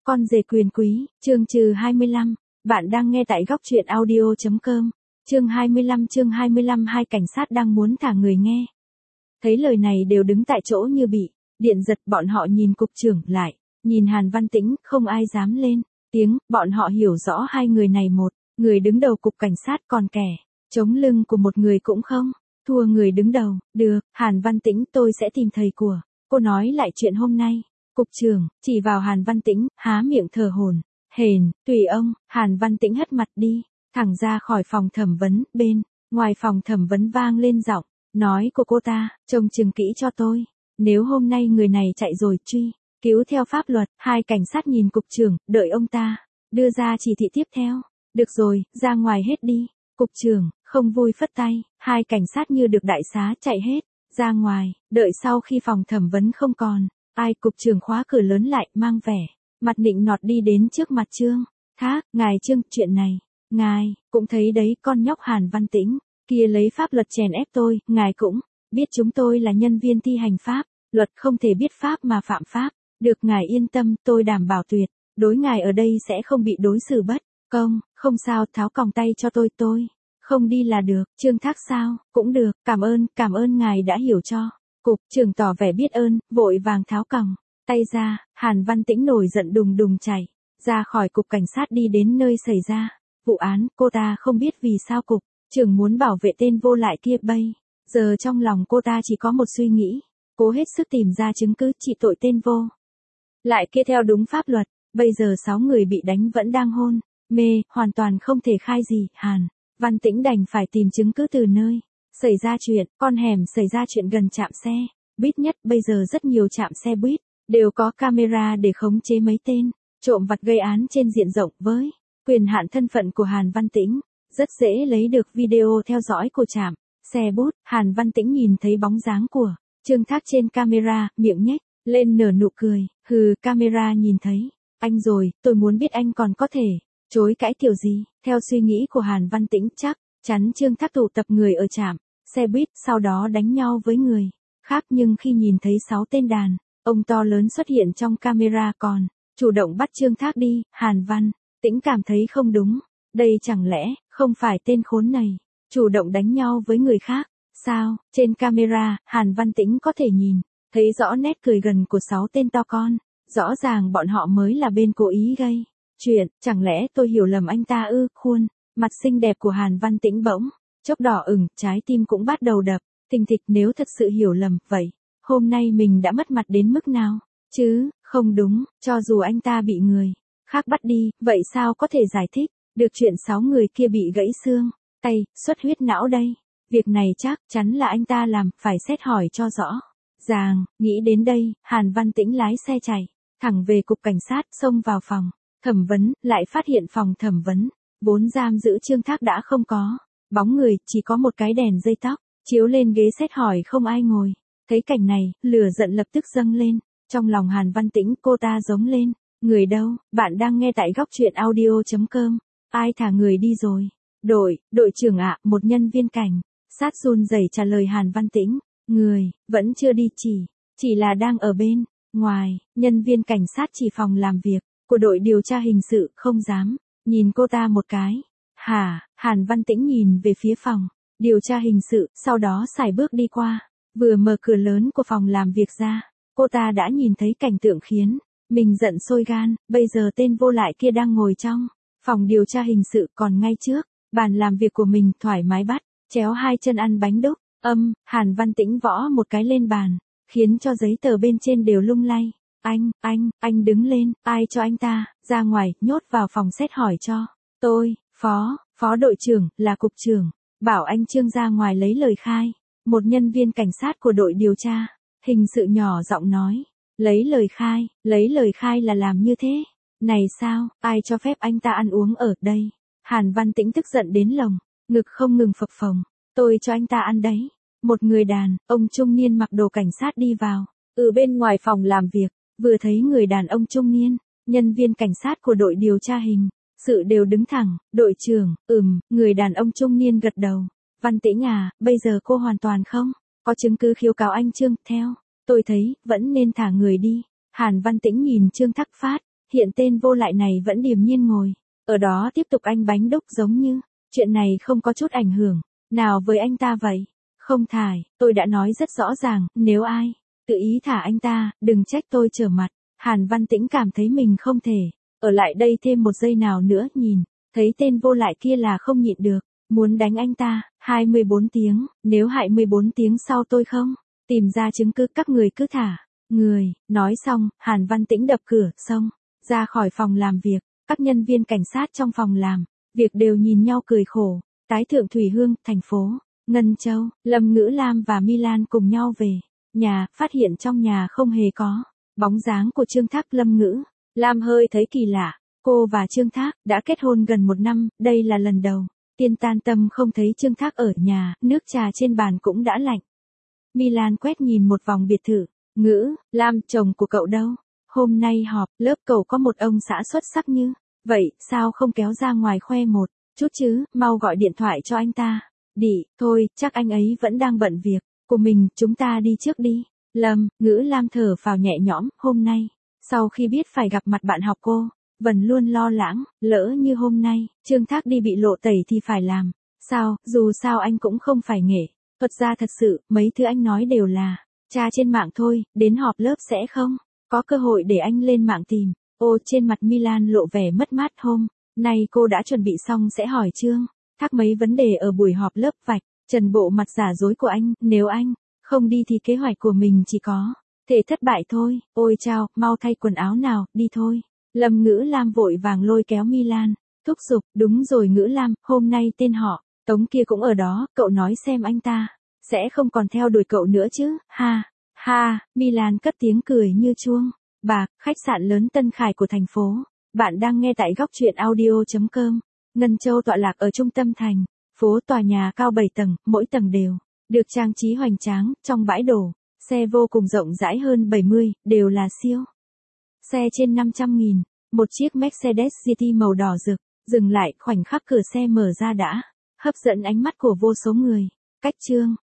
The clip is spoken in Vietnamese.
Con rể quyền quý, chương 25. Bạn đang nghe tại góc truyện audio.com. Chương 25 hai cảnh sát đang muốn thả người nghe. Thấy lời này đều đứng tại chỗ như bị điện giật, bọn họ nhìn cục trưởng lại, nhìn Hàn Văn Tĩnh, không ai dám lên tiếng, bọn họ hiểu rõ hai người này, một người đứng đầu cục cảnh sát, còn kẻ chống lưng của một người cũng không thua người đứng đầu. Được, Hàn Văn Tĩnh, tôi sẽ tìm thầy của cô nói lại chuyện hôm nay. Cục trưởng chỉ vào Hàn Văn Tĩnh, há miệng thở hổn hển. Tùy ông. Hàn Văn Tĩnh hất mặt đi, thẳng ra khỏi phòng thẩm vấn. Bên ngoài phòng thẩm vấn vang lên giọng nói của cô ta, trông chừng kỹ cho tôi, nếu hôm nay người này chạy rồi truy cứu theo pháp luật. Hai cảnh sát nhìn cục trưởng, đợi ông ta đưa ra chỉ thị tiếp theo. Được rồi, ra ngoài hết đi. Cục trưởng không vui phất tay, hai cảnh sát như được đại xá chạy hết ra ngoài. Đợi sau khi phòng thẩm vấn không còn ai, cục trưởng khóa cửa lớn lại, mang vẻ mặt nịnh nọt đi đến trước mặt Trương Thác. Ngài Trương, chuyện này ngài cũng thấy đấy, con nhóc Hàn Văn Tĩnh kia lấy pháp luật chèn ép tôi, ngài cũng biết chúng tôi là nhân viên thi hành pháp luật, không thể biết pháp mà phạm pháp. Được, ngài yên tâm, tôi đảm bảo tuyệt đối ngài ở đây sẽ không bị đối xử bất công. Không sao, tháo còng tay cho tôi không đi là được. Trương Thác, sao cũng được, cảm ơn ngài đã hiểu cho. Cục trưởng tỏ vẻ biết ơn, vội vàng tháo còng tay ra. Hàn Văn Tĩnh nổi giận đùng đùng chạy ra khỏi cục cảnh sát, đi đến nơi xảy ra vụ án. Cô ta không biết vì sao cục trưởng muốn bảo vệ tên vô lại kia. Bây giờ trong lòng cô ta chỉ có một suy nghĩ, cố hết sức tìm ra chứng cứ trị tội tên vô lại kia theo đúng pháp luật. Bây giờ 6 người bị đánh vẫn đang hôn mê, hoàn toàn không thể khai gì. Hàn Văn Tĩnh đành phải tìm chứng cứ từ nơi xảy ra chuyện. Con hẻm xảy ra chuyện gần trạm xe buýt nhất. Bây giờ rất nhiều trạm xe buýt đều có camera để khống chế mấy tên trộm vặt gây án trên diện rộng. Với quyền hạn thân phận của Hàn Văn Tĩnh, rất dễ lấy được video theo dõi của trạm xe buýt. Hàn Văn Tĩnh nhìn thấy bóng dáng của Trương Thác trên camera, miệng nhếch lên nở nụ cười. Hừ, camera nhìn thấy anh rồi, tôi muốn biết anh còn có thể chối cãi kiểu gì. Theo suy nghĩ của Hàn Văn Tĩnh, chắc chắn Trương Thác tụ tập người ở trạm xe buýt, sau đó đánh nhau với người khác. Nhưng khi nhìn thấy 6 tên đàn ông to lớn xuất hiện trong camera, còn chủ động bắt Trương Thác đi, Hàn Văn Tĩnh cảm thấy không đúng. Đây chẳng lẽ không phải tên khốn này chủ động đánh nhau với người khác sao? Trên camera, Hàn Văn Tĩnh có thể nhìn thấy rõ nét cười gần của 6 tên to con. Rõ ràng bọn họ mới là bên cố ý gây chuyện. Chẳng lẽ tôi hiểu lầm anh ta ư? Khuôn mặt xinh đẹp của Hàn Văn Tĩnh bỗng chốc đỏ ửng, trái tim cũng bắt đầu đập thình thịch. Nếu thật sự hiểu lầm, vậy hôm nay mình đã mất mặt đến mức nào chứ? Không đúng, cho dù anh ta bị người khác bắt đi, vậy sao có thể giải thích được chuyện 6 người kia bị gãy xương tay, xuất huyết não đây? Việc này chắc chắn là anh ta làm, phải xét hỏi cho rõ ràng. Nghĩ đến đây, Hàn Văn Tĩnh lái xe chạy thẳng về cục cảnh sát, xông vào phòng thẩm vấn, lại phát hiện phòng thẩm vấn vốn giam giữ Trương Thác đã không có bóng người, chỉ có một cái đèn dây tóc chiếu lên ghế xét hỏi, không ai ngồi. Thấy cảnh này, lửa giận lập tức dâng lên trong lòng Hàn Văn Tĩnh. Cô ta giống lên, người đâu? Bạn đang nghe tại góc truyện audio.com. Ai thả người đi rồi? Đội trưởng ạ. Một nhân viên cảnh sát run rẩy trả lời Hàn Văn Tĩnh. Người vẫn chưa đi, chỉ là đang ở bên ngoài. Nhân viên cảnh sát chỉ phòng làm việc của đội điều tra hình sự, không dám nhìn cô ta một cái. Hả? Hàn Văn Tĩnh nhìn về phía phòng điều tra hình sự, sau đó sải bước đi qua. Vừa mở cửa lớn của phòng làm việc ra, cô ta đã nhìn thấy cảnh tượng khiến mình giận sôi gan. Bây giờ tên vô lại kia đang ngồi trong phòng điều tra hình sự, còn ngay trước bàn làm việc của mình, thoải mái bắt chéo hai chân ăn bánh đúc. Hàn Văn Tĩnh võ một cái lên bàn, khiến cho giấy tờ bên trên đều lung lay. Anh đứng lên, ai cho anh ta ra ngoài, nhốt vào phòng xét hỏi cho tôi. Phó đội trưởng, là cục trưởng bảo anh Trương ra ngoài lấy lời khai. Một nhân viên cảnh sát của đội điều tra hình sự nhỏ giọng nói. Lấy lời khai là làm như thế này sao? Ai cho phép anh ta ăn uống ở đây? Hàn Văn Tĩnh tức giận đến lồng ngực không ngừng phập phồng. Tôi cho anh ta ăn đấy. Một người đàn ông trung niên mặc đồ cảnh sát đi vào bên ngoài phòng làm việc. Vừa thấy người đàn ông trung niên, nhân viên cảnh sát của đội điều tra hình sự đều đứng thẳng. Đội trưởng, người đàn ông trung niên gật đầu. Văn Tĩnh à, bây giờ cô hoàn toàn không có chứng cứ khiếu cáo anh Trương. Theo tôi thấy, vẫn nên thả người đi. Hàn Văn Tĩnh nhìn Trương Thác phát hiện tên vô lại này vẫn điềm nhiên ngồi. Ở đó tiếp tục anh bánh đúc giống như, chuyện này không có chút ảnh hưởng nào với anh ta vậy. Không thải, tôi đã nói rất rõ ràng, nếu ai tự ý thả anh ta, đừng trách tôi trở mặt. Hàn Văn Tĩnh cảm thấy mình không thể ở lại đây thêm một giây nào nữa, nhìn thấy tên vô lại kia là không nhịn được, muốn đánh anh ta. 24 tiếng, nếu 24 tiếng sau tôi không tìm ra chứng cứ các người cứ thả người. Nói xong, Hàn Văn Tĩnh đập cửa, xông ra khỏi phòng làm việc. Các nhân viên cảnh sát trong phòng làm việc đều nhìn nhau cười khổ. Tái Thượng Thủy Hương, thành phố Ngân Châu, Lâm Ngữ Lam và Milan cùng nhau về nhà, phát hiện trong nhà không hề có bóng dáng của Trương Thác. Lâm Ngữ Lam hơi thấy kỳ lạ, cô và Trương Thác đã kết hôn gần 1 năm, đây là lần đầu tiên tan tầm không thấy Trương Thác ở nhà, nước trà trên bàn cũng đã lạnh. Milan quét nhìn một vòng biệt thự. Ngữ Lam, chồng của cậu đâu? Hôm nay họp lớp cậu có một ông xã xuất sắc như vậy, sao không kéo ra ngoài khoe một chút chứ, mau gọi điện thoại cho anh ta. Đi, thôi, chắc anh ấy vẫn đang bận việc của mình, chúng ta đi trước đi. Ngữ Lam thở phào nhẹ nhõm, hôm nay, sau khi biết phải gặp mặt bạn học cô, vẫn luôn lo lắng, lỡ như hôm nay, Trương Thác đi bị lộ tẩy thì phải làm sao, dù sao anh cũng không phải nghệ thuật gia thật sự, mấy thứ anh nói đều là tra trên mạng thôi, đến họp lớp sẽ không có cơ hội để anh lên mạng tìm. Ô, trên mặt Milan lộ vẻ mất mát, hôm nay cô đã chuẩn bị xong sẽ hỏi Trương Thác mấy vấn đề ở buổi họp lớp, vạch trần bộ mặt giả dối của anh, nếu anh không đi thì kế hoạch của mình chỉ có thể thất bại thôi. Ôi chao, mau thay quần áo nào, đi thôi. Lâm Ngữ Lam vội vàng lôi kéo Milan, thúc giục. Đúng rồi Ngữ Lam, hôm nay tên họ Tống kia cũng ở đó, cậu nói xem anh ta sẽ không còn theo đuổi cậu nữa chứ. Ha ha, Milan cất tiếng cười như chuông bạc. Khách sạn lớn Tân Khải của thành phố. Bạn đang nghe tại góc truyện audio.com. Ngân Châu tọa lạc ở trung tâm thành phố, tòa nhà cao 7 tầng, mỗi tầng đều được trang trí hoành tráng. Trong bãi đổ xe vô cùng rộng rãi, hơn 70 đều là siêu xe trên 500.000. Một chiếc Mercedes GT màu đỏ rực dừng lại, khoảnh khắc cửa xe mở ra đã hấp dẫn ánh mắt của vô số người. Cách Trương